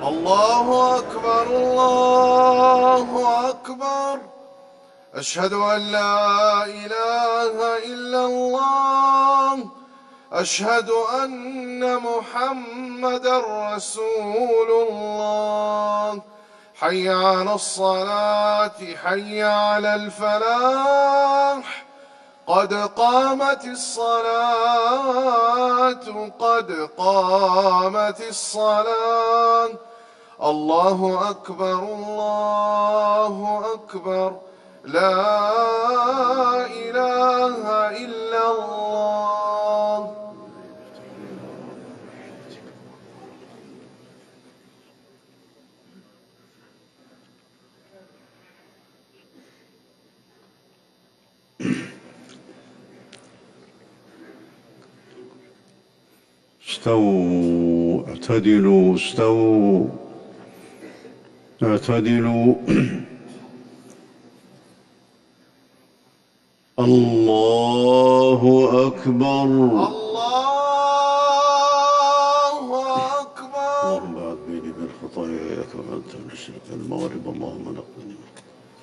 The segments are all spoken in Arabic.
الله أكبر الله أكبر. أشهد أن لا إله إلا الله. أشهد أن محمدًا رسول الله. حي على الصلاة حي على الفلاح. قد قامت الصلاة قد قامت الصلاة. الله أكبر الله أكبر. لا إله إلا الله. استووا اعتدلوا استووا اعتدلوا. الله أكبر الله أكبر. اللهم بعد بيني من خطاياي كما أنت من الشرك المغرب. اللهم نقني من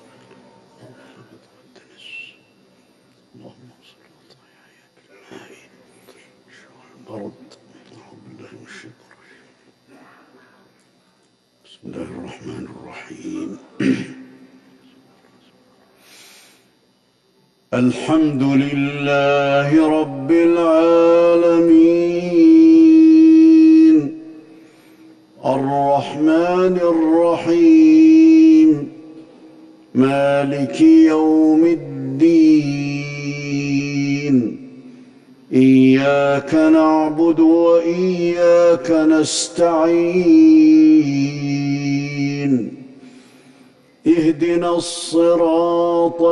اللهم صل وطيعي بالماء البرد. أعوذ بالله من الشيطان الرجيم. بسم الله الرحمن الرحيم. الحمد لله رب العالمين الرحمن الرحيم مالك يوم الدين. إياك نعبد وإياك نستعين. اهدنا الصراط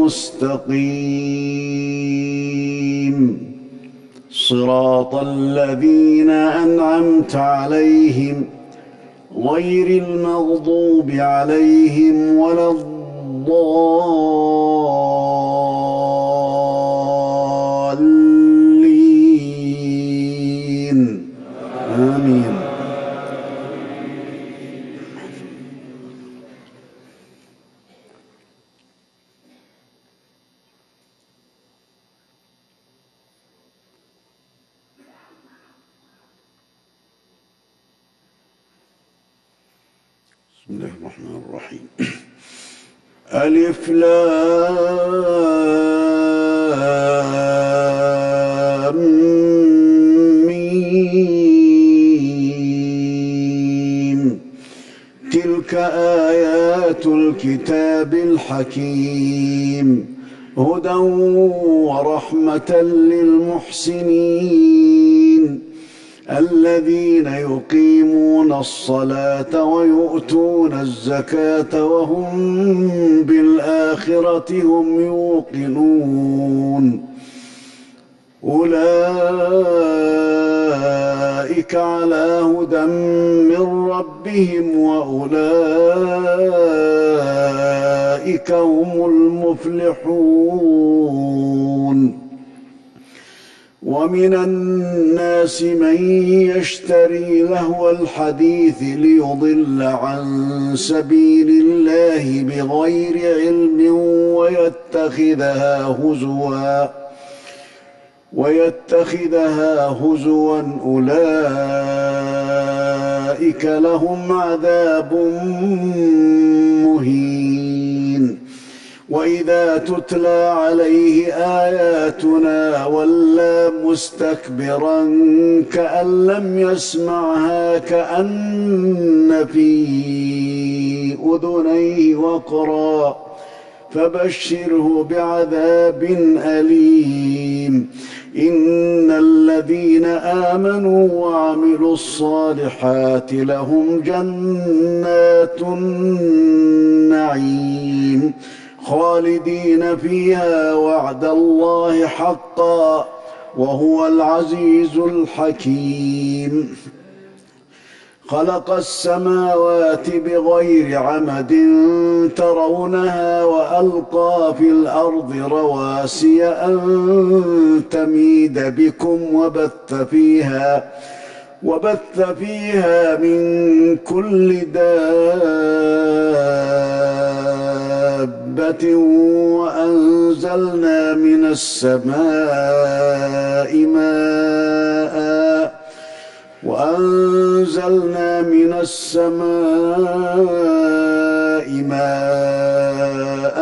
المستقيم صراط الذين أنعمت عليهم غير المغضوب عليهم ولا الضالين. آمين. بسم الله الرحمن الرحيم. ألف لام ميم. تلك آيات الكتاب الحكيم هدى ورحمة للمحسنين الذين يقيمون الصلاة ويؤتون الزكاة وهم بالآخرة هم يوقنون. أولئك على هدى من ربهم وأولئك هم المفلحون. ومن الناس من يشتري لهو الحديث ليضل عن سبيل الله بغير علم ويتخذها هزوا أولئك لهم عذاب مهين. وإذا تتلى عليه آياتنا ولى مستكبرا كأن لم يسمعها كأن في أذنيه وقرا فبشره بعذاب أليم. إن الذين آمنوا وعملوا الصالحات لهم جنات النعيم خالدين فيها وعد الله حقا وهو العزيز الحكيم. خلق السماوات بغير عمد ترونها وألقى في الأرض رواسي أن تميد بكم وبث فيها من كل دابة وأنزلنا من السماء ماء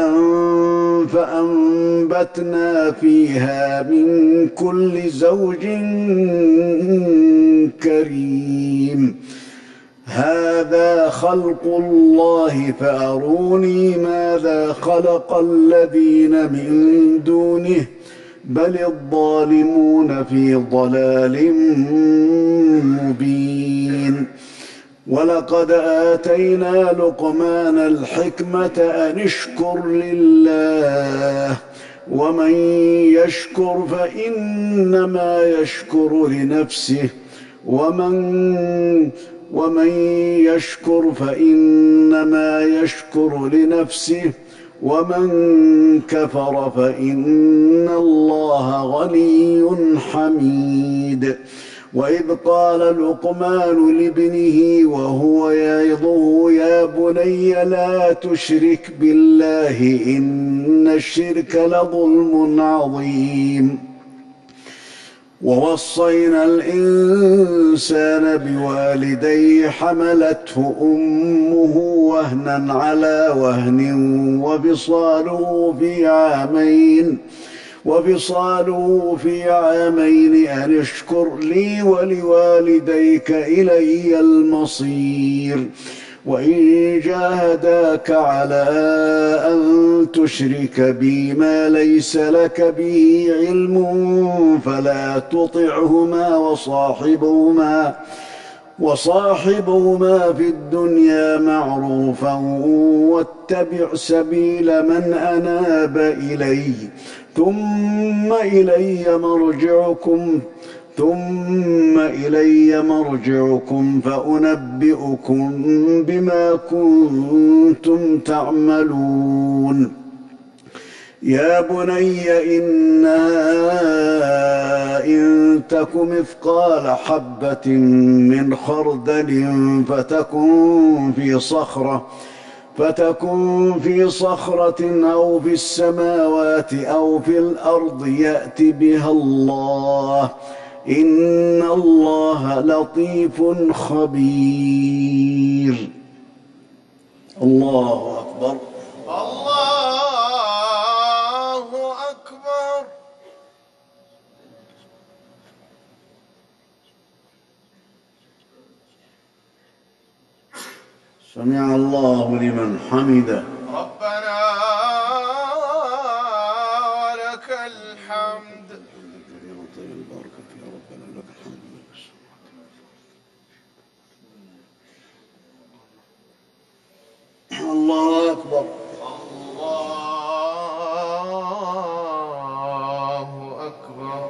فأنبتنا فيها من كل زوج كريم هذا خلق الله فأروني ماذا خلق الذين من دونه بل الظالمون في ضلال مبين ولقد آتينا لقمان الحكمة أن اشكر لله ومن يشكر فإنما يشكر لنفسه ومن يشكر فإنما يشكر لنفسه ومن كفر فإن الله غني حميد وإذ قال لقمان لابنه وهو يعظه يا بني لا تشرك بالله إن الشرك لظلم عظيم ووصينا الإنسان بوالديه حملته أمه وهنا على وهن وفصاله في عامين أن اشكر لي ولوالديك إلي المصير وإن جاهداك على أن تشرك بي ما ليس لك به علم فلا تطعهما وصاحبهما في الدنيا معروفا واتبع سبيل من أناب إلي ثم إلي مرجعكم فأنبئكم بما كنتم تعملون يا بني إنها إن تك مثقال حبة من خردل فتكن في صخرة أو في السماوات أو في الأرض يأت بها الله إن الله لطيف خبير الله أكبر الله أكبر. سمع الله لمن حمده ربنا ولك الحمد. الله أكبر الله أكبر.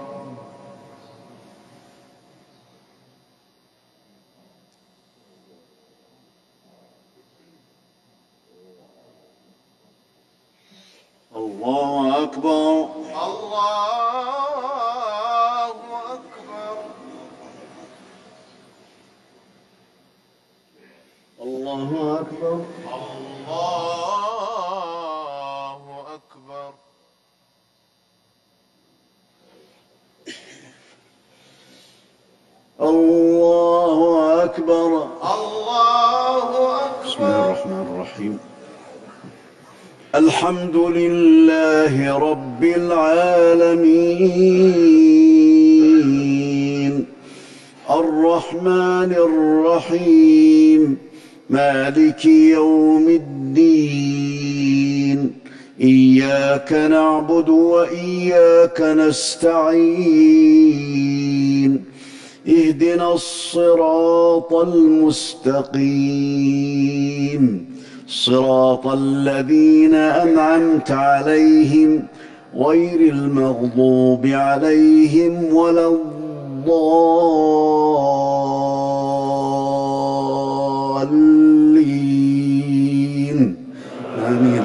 الله أكبر الله أكبر. الله أكبر الله أكبر. الله أكبر الله بسم الله أكبر. الرحمن الرحيم الحمد لله رب العالمين الرحمن الرحيم مالك يوم الدين إياك نعبد وإياك نستعين اهدنا الصراط المستقيم صراط الذين أنعمت عليهم غير المغضوب عليهم ولا الضالين آمين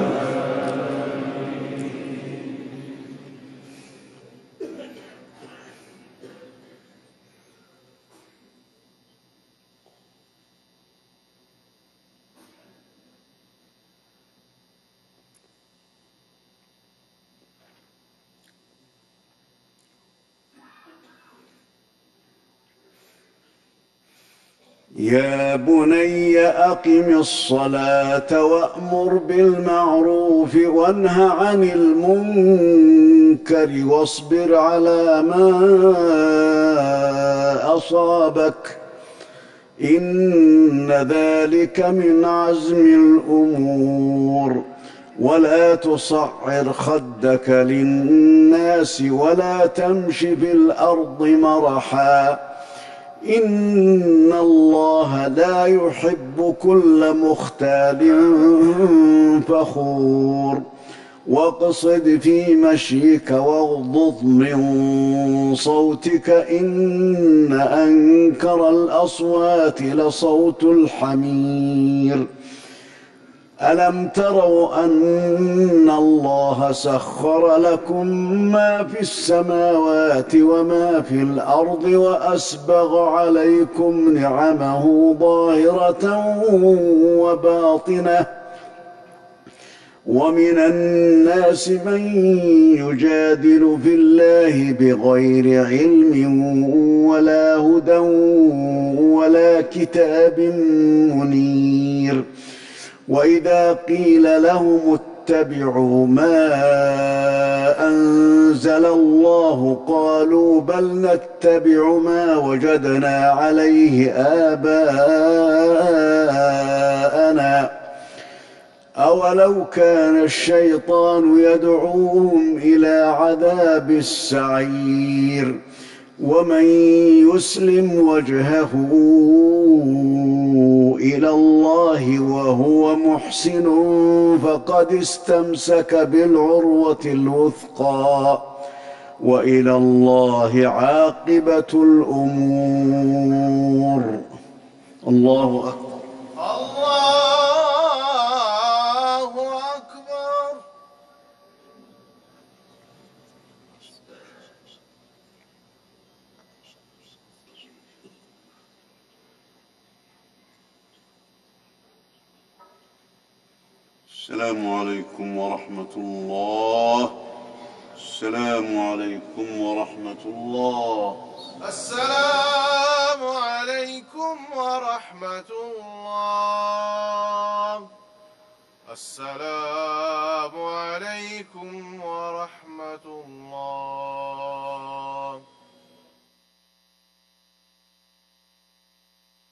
يا بني أقم الصلاة وأمر بالمعروف وانه عن المنكر واصبر على ما أصابك إن ذلك من عزم الأمور ولا تصعر خدك للناس ولا تمش في الأرض مرحا إن الله لا يحب كل مختال فخور واقصد في مشيك واغضض من صوتك إن أنكر الأصوات لصوت الحمير ألم تروا أن الله سخر لكم ما في السماوات وما في الأرض وأسبغ عليكم نعمه ظاهرة وباطنة ومن الناس من يجادل في الله بغير علم ولا هدى ولا كتاب منير وإذا قيل لهم اتبعوا ما أنزل الله قالوا بل نتبع ما وجدنا عليه آباءنا أولو كان الشيطان يدعوهم إلى عذاب السعير ومن يسلم وجهه إلى الله وهو محسن فقد استمسك بالعروة الوثقى وإلى الله عاقبة الأمور. الله أكبر. الله أكبر. السلام عليكم ورحمة الله. السلام عليكم ورحمة الله. السلام عليكم ورحمة الله. السلام عليكم ورحمة الله.